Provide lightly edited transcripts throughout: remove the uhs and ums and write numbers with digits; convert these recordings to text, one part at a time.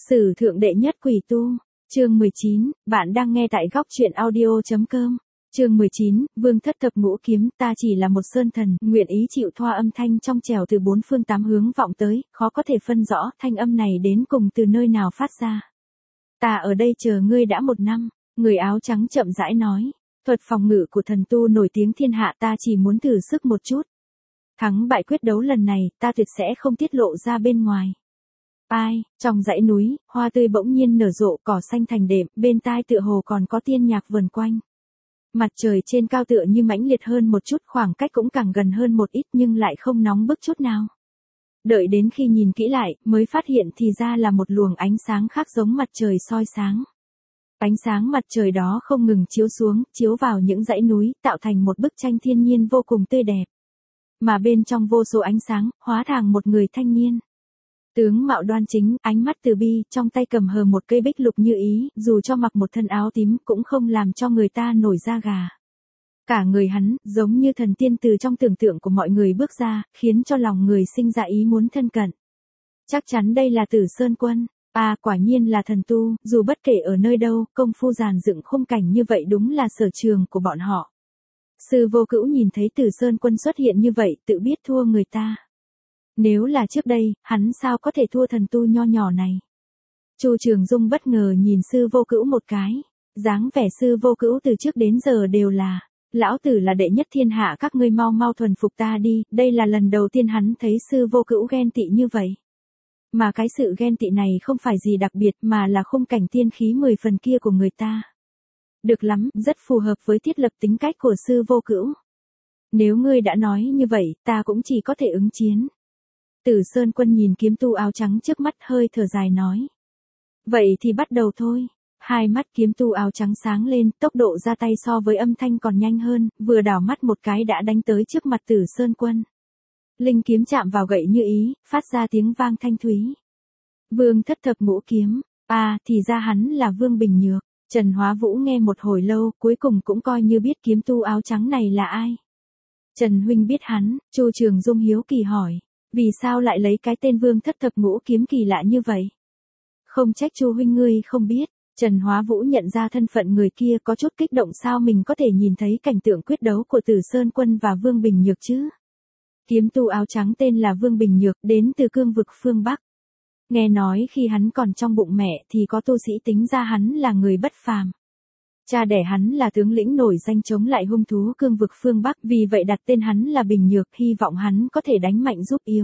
Sử thượng đệ nhất quỷ tu, chương 19, bạn đang nghe tại góc truyện audio.com. Chương 19, Vương thất thập ngũ kiếm, ta chỉ là một sơn thần, nguyện ý chịu thoa âm thanh trong trẻo từ bốn phương tám hướng vọng tới, khó có thể phân rõ thanh âm này đến cùng từ nơi nào phát ra. Ta ở đây chờ ngươi đã 1 năm, người áo trắng chậm rãi nói. Thuật phòng ngự của thần tu nổi tiếng thiên hạ, ta chỉ muốn thử sức một chút. Thắng bại quyết đấu lần này, ta tuyệt sẽ không tiết lộ ra bên ngoài. Ai, trong dãy núi, hoa tươi bỗng nhiên nở rộ, cỏ xanh thành đệm, bên tai tựa hồ còn có tiên nhạc vần quanh. Mặt trời trên cao tựa như mãnh liệt hơn một chút, khoảng cách cũng càng gần hơn một ít nhưng lại không nóng bức chút nào. Đợi đến khi nhìn kỹ lại, mới phát hiện thì ra là một luồng ánh sáng khác giống mặt trời soi sáng. Ánh sáng mặt trời đó không ngừng chiếu xuống, chiếu vào những dãy núi, tạo thành một bức tranh thiên nhiên vô cùng tươi đẹp. Mà bên trong vô số ánh sáng, hóa thành một người thanh niên. Tướng mạo đoan chính, ánh mắt từ bi, trong tay cầm hờ một cây bích lục như ý, dù cho mặc một thân áo tím cũng không làm cho người ta nổi da gà. Cả người hắn, giống như thần tiên từ trong tưởng tượng của mọi người bước ra, khiến cho lòng người sinh ra ý muốn thân cận. Chắc chắn đây là Tử Sơn Quân. À, quả nhiên là thần tu, dù bất kể ở nơi đâu, công phu dàn dựng khung cảnh như vậy đúng là sở trường của bọn họ. Sư Vô Cữu nhìn thấy Tử Sơn Quân xuất hiện như vậy, tự biết thua người ta. Nếu là trước đây, hắn sao có thể thua thần tu nho nhỏ này. Chu Trường Dung bất ngờ nhìn Sư Vô Cữu một cái. Dáng vẻ Sư Vô Cữu từ trước đến giờ đều là, lão tử là đệ nhất thiên hạ, các ngươi mau mau thuần phục ta đi. Đây là lần đầu tiên hắn thấy Sư Vô Cữu ghen tị như vậy. Mà cái sự ghen tị này không phải gì đặc biệt mà là khung cảnh tiên khí 10 phần kia của người ta. Được lắm, rất phù hợp với thiết lập tính cách của Sư Vô Cữu. Nếu ngươi đã nói như vậy, ta cũng chỉ có thể ứng chiến. Tử Sơn Quân nhìn kiếm tu áo trắng trước mắt hơi thở dài nói. Vậy thì bắt đầu thôi. Hai mắt kiếm tu áo trắng sáng lên, tốc độ ra tay so với âm thanh còn nhanh hơn, vừa đảo mắt một cái đã đánh tới trước mặt Tử Sơn Quân. Linh kiếm chạm vào gậy như ý, phát ra tiếng vang thanh thúy. Vương thất thập ngũ kiếm, à, thì ra hắn là Vương Bình Nhược. Trần Hóa Vũ nghe một hồi lâu, cuối cùng cũng coi như biết kiếm tu áo trắng này là ai. Trần huynh biết hắn, Chu Trường Dung hiếu kỳ hỏi. Vì sao lại lấy cái tên Vương thất thập ngũ kiếm kỳ lạ như vậy? Không trách Chu huynh ngươi không biết. Trần Hóa Vũ nhận ra thân phận người kia, có chút kích động, sao mình có thể nhìn thấy cảnh tượng quyết đấu của Tử Sơn Quân và Vương Bình Nhược chứ? Kiếm tu áo trắng tên là Vương Bình Nhược, đến từ cương vực phương Bắc. Nghe nói khi hắn còn trong bụng mẹ thì có tu sĩ tính ra hắn là người bất phàm. Cha đẻ hắn là tướng lĩnh nổi danh chống lại hung thú cương vực phương Bắc, vì vậy đặt tên hắn là Bình Nhược, hy vọng hắn có thể đánh mạnh giúp yếu.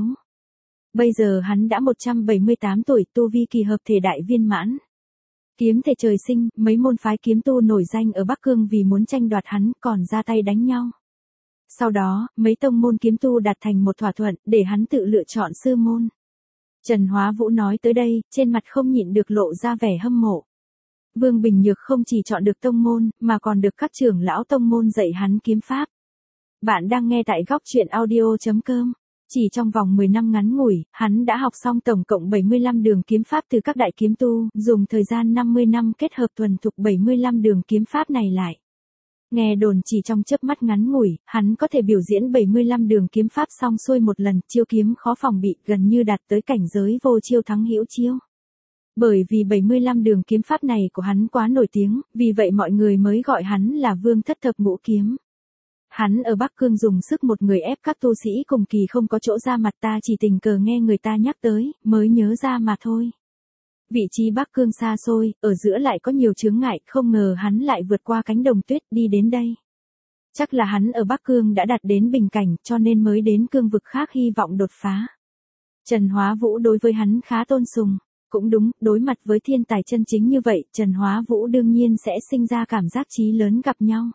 Bây giờ hắn đã 178 tuổi, tu vi kỳ hợp thể đại viên mãn. Kiếm thể trời sinh, mấy môn phái kiếm tu nổi danh ở Bắc Cương vì muốn tranh đoạt hắn còn ra tay đánh nhau. Sau đó, mấy tông môn kiếm tu đạt thành một thỏa thuận để hắn tự lựa chọn sư môn. Trần Hóa Vũ nói tới đây, trên mặt không nhịn được lộ ra vẻ hâm mộ. Vương Bình Nhược không chỉ chọn được tông môn, mà còn được các trưởng lão tông môn dạy hắn kiếm pháp. Bạn đang nghe tại góc truyện audio.com. Chỉ trong vòng 10 năm ngắn ngủi, hắn đã học xong tổng cộng 75 đường kiếm pháp từ các đại kiếm tu, dùng thời gian 50 năm kết hợp thuần thục 75 đường kiếm pháp này lại. Nghe đồn chỉ trong chớp mắt ngắn ngủi, hắn có thể biểu diễn 75 đường kiếm pháp xong xuôi một lần, chiêu kiếm khó phòng bị, gần như đạt tới cảnh giới vô chiêu thắng hữu chiêu. Bởi vì 75 đường kiếm pháp này của hắn quá nổi tiếng, vì vậy mọi người mới gọi hắn là Vương thất thập ngũ kiếm. Hắn ở Bắc Cương dùng sức một người ép các tu sĩ cùng kỳ không có chỗ ra mặt, ta chỉ tình cờ nghe người ta nhắc tới, mới nhớ ra mà thôi. Vị trí Bắc Cương xa xôi, ở giữa lại có nhiều chướng ngại, không ngờ hắn lại vượt qua cánh đồng tuyết đi đến đây. Chắc là hắn ở Bắc Cương đã đạt đến bình cảnh, cho nên mới đến cương vực khác hy vọng đột phá. Trần Hóa Vũ đối với hắn khá tôn sùng. Cũng đúng, đối mặt với thiên tài chân chính như vậy, Trần Hóa Vũ đương nhiên sẽ sinh ra cảm giác chí lớn gặp nhau.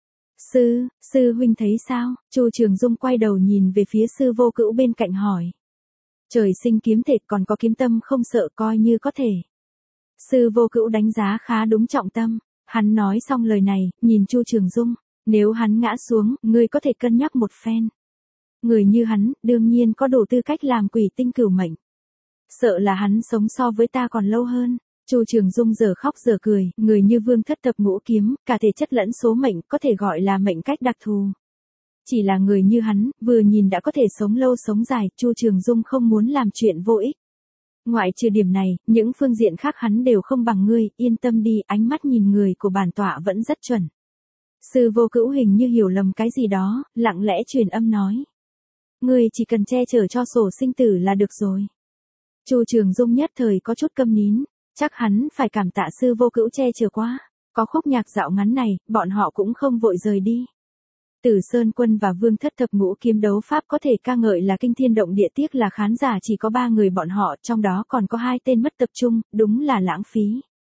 Sư huynh thấy sao? Chu Trường Dung quay đầu nhìn về phía Sư Vô Cữu bên cạnh hỏi. Trời sinh kiếm thể, còn có kiếm tâm không sợ, coi như có thể. Sư Vô Cữu đánh giá khá đúng trọng tâm. Hắn nói xong lời này, nhìn Chu Trường Dung. Nếu hắn ngã xuống, ngươi có thể cân nhắc một phen. Người như hắn, đương nhiên có đủ tư cách làm quỷ tinh cửu mệnh. Sợ là hắn sống so với ta còn lâu hơn. Chu Trường Dung giờ khóc giờ cười, người như Vương thất thập ngũ kiếm, cả thể chất lẫn số mệnh, có thể gọi là mệnh cách đặc thù. Chỉ là người như hắn, vừa nhìn đã có thể sống lâu sống dài, Chu Trường Dung không muốn làm chuyện vô ích. Ngoại trừ điểm này, những phương diện khác hắn đều không bằng ngươi, yên tâm đi, ánh mắt nhìn người của bản tọa vẫn rất chuẩn. Sư vô cữu hình như hiểu lầm cái gì đó, lặng lẽ truyền âm nói. Ngươi chỉ cần che chở cho sổ sinh tử là được rồi. Chu Trường Dung nhất thời có chút câm nín, chắc hắn phải cảm tạ sư vô cữu che chở quá. Có khúc nhạc dạo ngắn này, bọn họ cũng không vội rời đi. Tử Sơn Quân và Vương Thất Thập Ngũ Kiếm đấu pháp có thể ca ngợi là kinh thiên động địa, tiếc là khán giả chỉ có 3 người bọn họ, trong đó còn có 2 tên mất tập trung, đúng là lãng phí.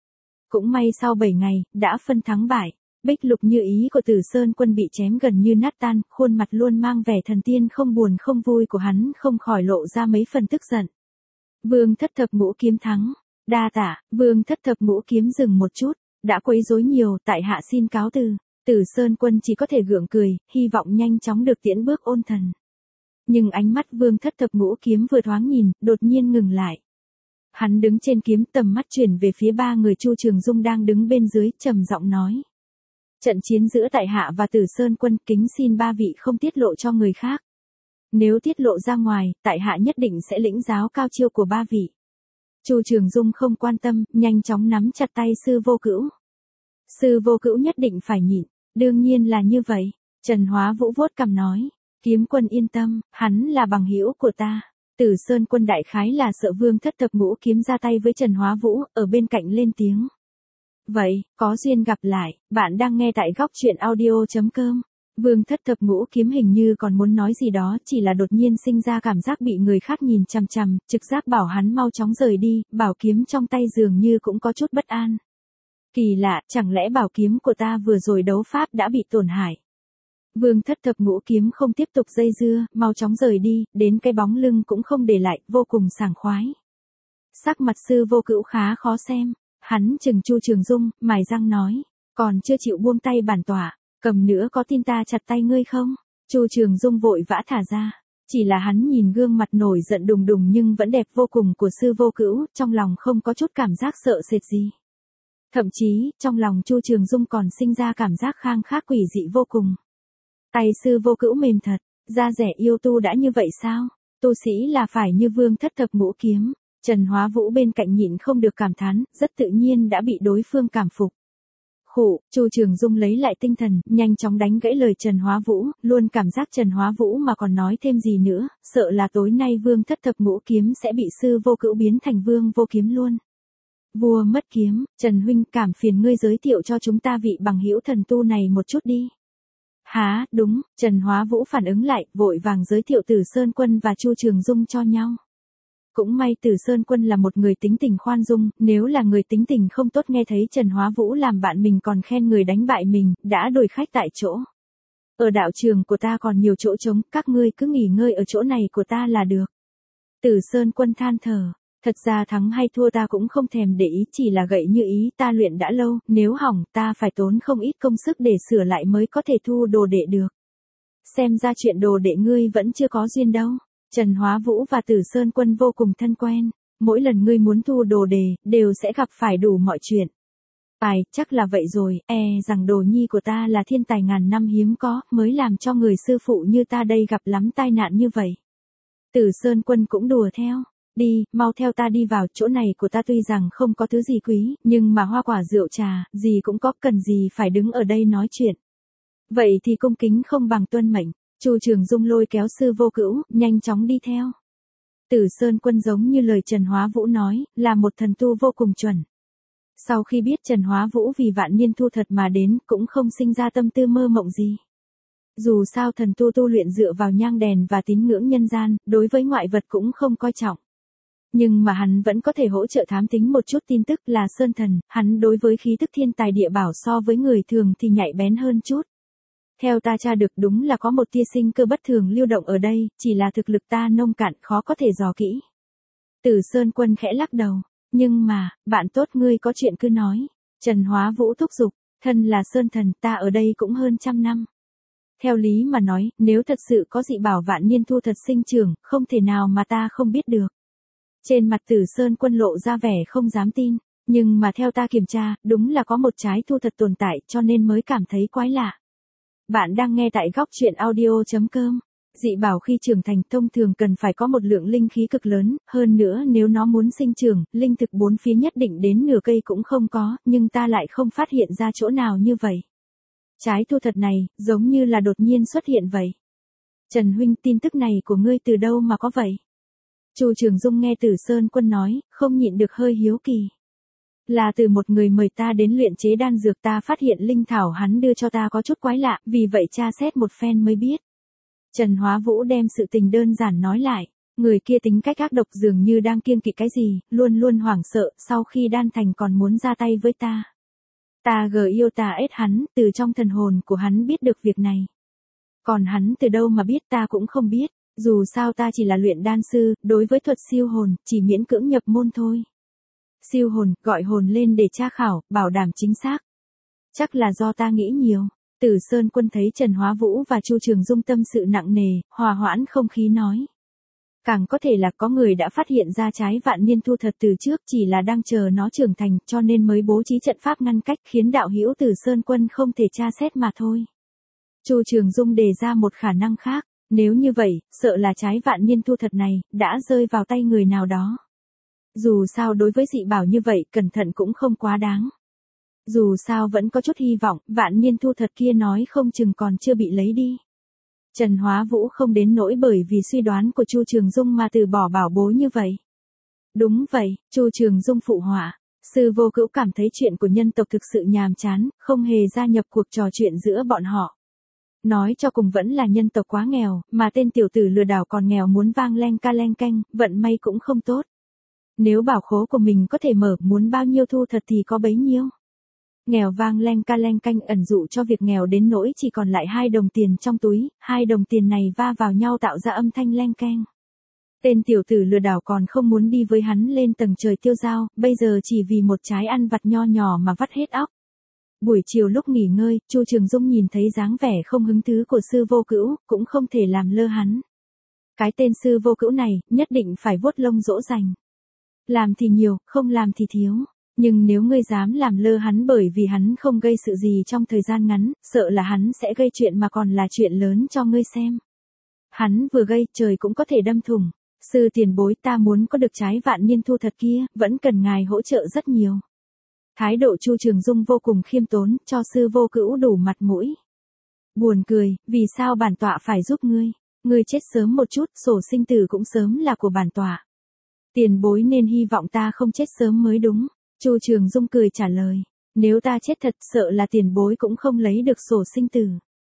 Cũng may sau 7 ngày, đã phân thắng bại, Bích Lục Như Ý của Tử Sơn Quân bị chém gần như nát tan, khuôn mặt luôn mang vẻ thần tiên không buồn không vui của hắn không khỏi lộ ra mấy phần tức giận. Vương Thất Thập Ngũ Kiếm thắng, đa tạ. Vương Thất Thập Ngũ Kiếm dừng một chút, đã quấy rối nhiều, tại hạ xin cáo từ. Tử Sơn Quân chỉ có thể gượng cười, hy vọng nhanh chóng được tiễn bước ôn thần. Nhưng ánh mắt Vương Thất Thập Ngũ Kiếm vừa thoáng nhìn, đột nhiên ngừng lại. Hắn đứng trên kiếm, tầm mắt chuyển về phía 3 người Chu Trường Dung đang đứng bên dưới, trầm giọng nói. Trận chiến giữa tại hạ và Tử Sơn Quân, kính xin 3 vị không tiết lộ cho người khác. Nếu tiết lộ ra ngoài, tại hạ nhất định sẽ lĩnh giáo cao chiêu của 3 vị. Chu Trường Dung không quan tâm, nhanh chóng nắm chặt tay sư vô cữu. Sư vô cữu nhất định phải nhịn. Đương nhiên là như vậy, Trần Hóa Vũ vuốt cằm nói, Kiếm Quân yên tâm, hắn là bằng hữu của ta. Tử Sơn Quân đại khái là sợ Vương Thất Thập Ngũ Kiếm ra tay với Trần Hóa Vũ, ở bên cạnh lên tiếng. Vậy, có duyên gặp lại, bạn đang nghe tại góc truyện audio.com. Vương Thất Thập Ngũ Kiếm hình như còn muốn nói gì đó, chỉ là đột nhiên sinh ra cảm giác bị người khác nhìn chằm chằm, trực giác bảo hắn mau chóng rời đi, bảo kiếm trong tay dường như cũng có chút bất an. Kỳ lạ, chẳng lẽ bảo kiếm của ta vừa rồi đấu pháp đã bị tổn hại? Vương Thất Thập Ngũ Kiếm không tiếp tục dây dưa, mau chóng rời đi, đến cái bóng lưng cũng không để lại, vô cùng sảng khoái. Sắc mặt sư vô cữu khá khó xem, hắn chừng Chu Trường Dung, mài răng nói, còn chưa chịu buông tay bản tọa, cầm nữa có tin ta chặt tay ngươi không? Chu Trường Dung vội vã thả ra, chỉ là hắn nhìn gương mặt nổi giận đùng đùng nhưng vẫn đẹp vô cùng của sư vô cữu, trong lòng không có chút cảm giác sợ sệt gì. Thậm chí, trong lòng Chu Trường Dung còn sinh ra cảm giác khang khác quỷ dị vô cùng. Tay sư vô cữu mềm thật, da rẻ yêu tu đã như vậy sao? Tu sĩ là phải như Vương Thất Thập Ngũ Kiếm. Trần Hóa Vũ bên cạnh nhịn không được cảm thán, rất tự nhiên đã bị đối phương cảm phục. Khụ, Chu Trường Dung lấy lại tinh thần, nhanh chóng đánh gãy lời Trần Hóa Vũ, luôn cảm giác Trần Hóa Vũ mà còn nói thêm gì nữa, sợ là tối nay Vương Thất Thập Ngũ Kiếm sẽ bị sư vô cữu biến thành Vương Vô Kiếm luôn. Vua mất kiếm, Trần huynh cảm phiền ngươi giới thiệu cho chúng ta vị bằng hữu thần tu này một chút đi. Hả, đúng, Trần Hóa Vũ phản ứng lại, vội vàng giới thiệu Tử Sơn Quân và Chu Trường Dung cho nhau. Cũng may Tử Sơn Quân là một người tính tình khoan dung, nếu là người tính tình không tốt nghe thấy Trần Hóa Vũ làm bạn mình còn khen người đánh bại mình, đã đổi khách tại chỗ. Ở đạo trường của ta còn nhiều chỗ trống, các ngươi cứ nghỉ ngơi ở chỗ này của ta là được. Tử Sơn Quân than thở. Thật ra thắng hay thua ta cũng không thèm để ý, chỉ là gậy như ý ta luyện đã lâu, nếu hỏng ta phải tốn không ít công sức để sửa lại mới có thể thu đồ đệ được. Xem ra chuyện đồ đệ ngươi vẫn chưa có duyên đâu. Trần Hóa Vũ và Tử Sơn Quân vô cùng thân quen, mỗi lần ngươi muốn thu đồ đề, đều sẽ gặp phải đủ mọi chuyện. Chắc là vậy rồi, rằng đồ nhi của ta là thiên tài ngàn năm hiếm có, mới làm cho người sư phụ như ta đây gặp lắm tai nạn như vậy. Tử Sơn Quân cũng đùa theo. Đi, mau theo ta đi vào, chỗ này của ta tuy rằng không có thứ gì quý, nhưng mà hoa quả rượu trà, gì cũng có, cần gì phải đứng ở đây nói chuyện. Vậy thì cung kính không bằng tuân mệnh, Chu Trường Dung lôi kéo sư vô cữu, nhanh chóng đi theo. Tử Sơn Quân giống như lời Trần Hóa Vũ nói, là một thần tu vô cùng chuẩn. Sau khi biết Trần Hóa Vũ vì vạn niên thu thật mà đến, cũng không sinh ra tâm tư mơ mộng gì. Dù sao thần tu tu luyện dựa vào nhang đèn và tín ngưỡng nhân gian, đối với ngoại vật cũng không coi trọng. Nhưng mà hắn vẫn có thể hỗ trợ thám tính một chút tin tức là sơn thần, hắn đối với khí tức thiên tài địa bảo so với người thường thì nhạy bén hơn chút. Theo ta tra được đúng là có một tia sinh cơ bất thường lưu động ở đây, chỉ là thực lực ta nông cạn khó có thể dò kỹ. Tử Sơn Quân khẽ lắc đầu, nhưng mà, bạn tốt ngươi có chuyện cứ nói. Trần Hóa Vũ thúc giục, thân là sơn thần ta ở đây cũng hơn 100 năm. Theo lý mà nói, nếu thật sự có dị bảo vạn niên thu thật sinh trưởng, không thể nào mà ta không biết được. Trên mặt Tử Sơn Quân lộ ra vẻ không dám tin, nhưng mà theo ta kiểm tra, đúng là có một trái thu thật tồn tại cho nên mới cảm thấy quái lạ. Bạn đang nghe tại góc truyện audio.com. Dị bảo khi trưởng thành thông thường cần phải có một lượng linh khí cực lớn, hơn nữa nếu nó muốn sinh trưởng, linh thực bốn phía nhất định đến nửa cây cũng không có, nhưng ta lại không phát hiện ra chỗ nào như vậy. Trái thu thật này, giống như là đột nhiên xuất hiện vậy. Trần huynh, tin tức này của ngươi từ đâu mà có vậy? Chu Trường Dung nghe Tử Sơn Quân nói, không nhịn được hơi hiếu kỳ. Là từ một người mời ta đến luyện chế đan dược, ta phát hiện linh thảo hắn đưa cho ta có chút quái lạ, vì vậy tra xét một phen mới biết. Trần Hóa Vũ đem sự tình đơn giản nói lại, người kia tính cách ác độc dường như đang kiêng kỵ cái gì, luôn luôn hoảng sợ, sau khi đan thành còn muốn ra tay với ta. Ta yêu ta ết hắn, từ trong thần hồn của hắn biết được việc này. Còn hắn từ đâu mà biết ta cũng không biết, dù sao ta chỉ là luyện đan sư, đối với thuật siêu hồn, chỉ miễn cưỡng nhập môn thôi. Siêu hồn, gọi hồn lên để tra khảo, bảo đảm chính xác. Chắc là do ta nghĩ nhiều. Tử Sơn Quân thấy Trần Hóa Vũ và Chu Trường Dung tâm sự nặng nề, hòa hoãn không khí nói. Càng có thể là có người đã phát hiện ra trái vạn niên thu thật từ trước, chỉ là đang chờ nó trưởng thành, cho nên mới bố trí trận pháp ngăn cách, khiến đạo hữu Tử Sơn Quân không thể tra xét mà thôi. Chu Trường Dung đề ra một khả năng khác, nếu như vậy, sợ là trái vạn niên thu thật này, đã rơi vào tay người nào đó. Dù sao đối với dị bảo như vậy, cẩn thận cũng không quá đáng. Dù sao vẫn có chút hy vọng, vạn niên thu thật kia nói không chừng còn chưa bị lấy đi. Trần Hóa Vũ không đến nỗi bởi vì suy đoán của Chu Trường Dung mà từ bỏ bảo bối như vậy. Đúng vậy, Chu Trường Dung phụ họa. Sư Vô Cữu cảm thấy chuyện của nhân tộc thực sự nhàm chán, không hề gia nhập cuộc trò chuyện giữa bọn họ. Nói cho cùng vẫn là nhân tộc quá nghèo, mà tên tiểu tử lừa đảo còn nghèo muốn vang leng ca leng canh, vận may cũng không tốt. Nếu bảo khố của mình có thể mở, muốn bao nhiêu thu thật thì có bấy nhiêu. Nghèo vang leng ca leng canh ẩn dụ cho việc nghèo đến nỗi chỉ còn lại 2 đồng tiền trong túi, 2 đồng tiền này va vào nhau tạo ra âm thanh leng keng. Tên tiểu tử lừa đảo còn không muốn đi với hắn lên tầng trời tiêu dao, bây giờ chỉ vì một trái ăn vặt nho nhỏ mà vắt hết óc. Buổi chiều lúc nghỉ ngơi, Chu Trường Dung nhìn thấy dáng vẻ không hứng thú của Sư Vô Cữu, cũng không thể làm lơ hắn. Cái tên Sư Vô Cữu này, nhất định phải vuốt lông dỗ dành. Làm thì nhiều, không làm thì thiếu. Nhưng nếu ngươi dám làm lơ hắn bởi vì hắn không gây sự gì trong thời gian ngắn, sợ là hắn sẽ gây chuyện mà còn là chuyện lớn cho ngươi xem. Hắn vừa gây, trời cũng có thể đâm thủng. Sư tiền bối, ta muốn có được trái vạn niên thu thật kia, vẫn cần ngài hỗ trợ rất nhiều. Thái độ Chu Trường Dung vô cùng khiêm tốn, cho Sư Vô Cữu đủ mặt mũi. Buồn cười, vì sao bản tọa phải giúp ngươi? Ngươi chết sớm một chút, sổ sinh tử cũng sớm là của bản tọa. Tiền bối nên hy vọng ta không chết sớm mới đúng. Chu Trường Dung cười trả lời, nếu ta chết thật sợ là tiền bối cũng không lấy được sổ sinh tử.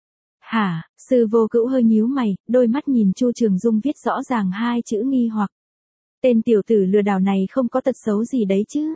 Hả? Sư Vô Cữu hơi nhíu mày, đôi mắt nhìn Chu Trường Dung viết rõ ràng 2 chữ nghi hoặc. Tên tiểu tử lừa đảo này không có tật xấu gì đấy chứ?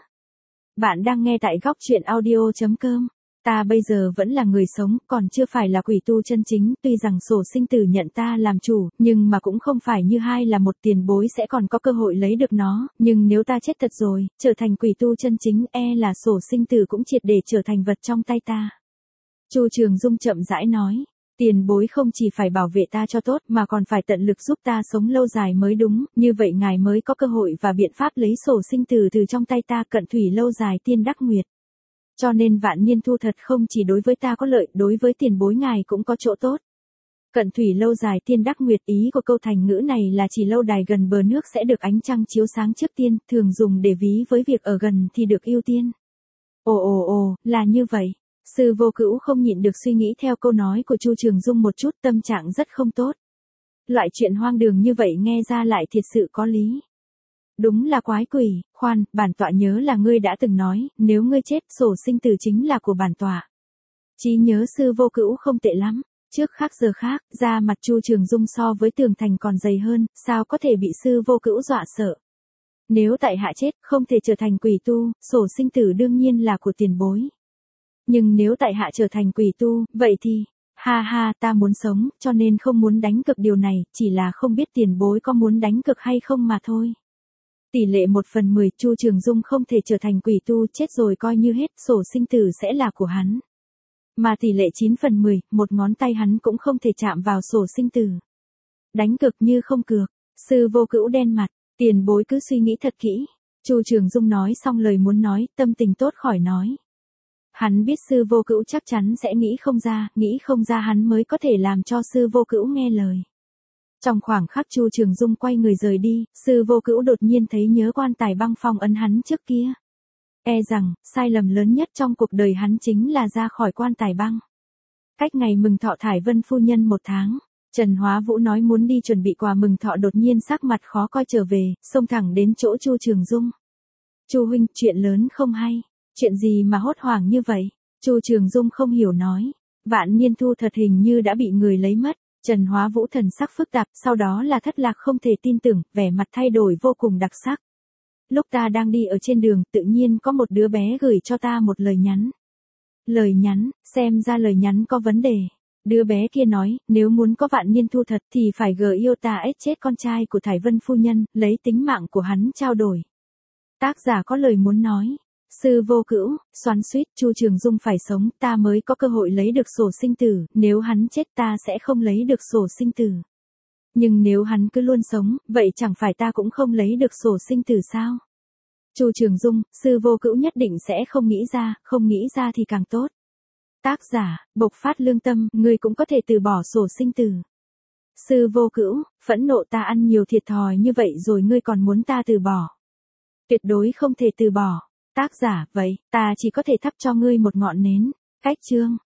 Bạn đang nghe tại góc truyện audio.com. Ta bây giờ vẫn là người sống, còn chưa phải là quỷ tu chân chính, tuy rằng sổ sinh tử nhận ta làm chủ, nhưng mà cũng không phải như 2 là một tiền bối sẽ còn có cơ hội lấy được nó, nhưng nếu ta chết thật rồi, trở thành quỷ tu chân chính, là sổ sinh tử cũng triệt để trở thành vật trong tay ta. Chu Trường Dung chậm rãi nói, tiền bối không chỉ phải bảo vệ ta cho tốt mà còn phải tận lực giúp ta sống lâu dài mới đúng, như vậy ngài mới có cơ hội và biện pháp lấy sổ sinh tử từ trong tay ta, cận thủy lâu dài tiên đắc nguyệt. Cho nên vạn niên thu thật không chỉ đối với ta có lợi, đối với tiền bối ngài cũng có chỗ tốt. Cận thủy lâu dài tiên đắc nguyệt, ý của câu thành ngữ này là chỉ lâu đài gần bờ nước sẽ được ánh trăng chiếu sáng trước tiên, thường dùng để ví với việc ở gần thì được ưu tiên. Ồ, là như vậy. Sư Vô Cữu không nhịn được suy nghĩ theo câu nói của Chu Trường Dung một chút, tâm trạng rất không tốt. Loại chuyện hoang đường như vậy nghe ra lại thiệt sự có lý. Đúng là quái quỷ, khoan, bản tọa nhớ là ngươi đã từng nói, nếu ngươi chết, sổ sinh tử chính là của bản tọa. Trí nhớ Sư Vô Cữu không tệ lắm, trước khác giờ khác, da mặt Chu Trường Dung so với tường thành còn dày hơn, sao có thể bị Sư Vô Cữu dọa sợ. Nếu tại hạ chết, không thể trở thành quỷ tu, sổ sinh tử đương nhiên là của tiền bối. Nhưng nếu tại hạ trở thành quỷ tu, vậy thì, ha, ta muốn sống, cho nên không muốn đánh cược điều này, chỉ là không biết tiền bối có muốn đánh cược hay không mà thôi. Tỷ lệ 1/10, Chu Trường Dung không thể trở thành quỷ tu, chết rồi coi như hết, sổ sinh tử sẽ là của hắn. Mà tỷ lệ 9/10, một ngón tay hắn cũng không thể chạm vào sổ sinh tử. Đánh cược như không cược. Sư Vô Cữu đen mặt, tiền bối cứ suy nghĩ thật kỹ. Chu Trường Dung nói xong lời muốn nói, tâm tình tốt khỏi nói. Hắn biết Sư Vô Cữu chắc chắn sẽ nghĩ không ra hắn mới có thể làm cho Sư Vô Cữu nghe lời. Trong khoảng khắc Chu Trường Dung quay người rời đi, Sư Vô Cữu đột nhiên thấy nhớ quan tài băng phong ấn hắn trước kia. E rằng, sai lầm lớn nhất trong cuộc đời hắn chính là ra khỏi quan tài băng. Cách ngày mừng thọ Thải Vân phu nhân 1 tháng, Trần Hóa Vũ nói muốn đi chuẩn bị quà mừng thọ, đột nhiên sắc mặt khó coi trở về, xông thẳng đến chỗ Chu Trường Dung. Chu huynh, chuyện lớn không hay. Chuyện gì mà hốt hoảng như vậy? Chu Trường Dung không hiểu nói. Vạn Niên Thu thật hình như đã bị người lấy mất. Trần Hóa Vũ thần sắc phức tạp, sau đó là thất lạc không thể tin tưởng, vẻ mặt thay đổi vô cùng đặc sắc. Lúc ta đang đi ở trên đường, tự nhiên có một đứa bé gửi cho ta một lời nhắn. Lời nhắn, xem ra lời nhắn có vấn đề. Đứa bé kia nói, nếu muốn có Vạn Niên Thu thật thì phải yêu ta ết chết con trai của Thải Vân phu nhân, lấy tính mạng của hắn trao đổi. Tác giả có lời muốn nói. Sư Vô Cữu, xoắn xuýt, Chu Trường Dung phải sống, ta mới có cơ hội lấy được sổ sinh tử, nếu hắn chết ta sẽ không lấy được sổ sinh tử. Nhưng nếu hắn cứ luôn sống, vậy chẳng phải ta cũng không lấy được sổ sinh tử sao? Chu Trường Dung, Sư Vô Cữu nhất định sẽ không nghĩ ra thì càng tốt. Tác giả, bộc phát lương tâm, ngươi cũng có thể từ bỏ sổ sinh tử. Sư Vô Cữu, phẫn nộ, ta ăn nhiều thiệt thòi như vậy rồi ngươi còn muốn ta từ bỏ. Tuyệt đối không thể từ bỏ. Tác giả, vậy, ta chỉ có thể thắp cho ngươi một ngọn nến. Cách chương.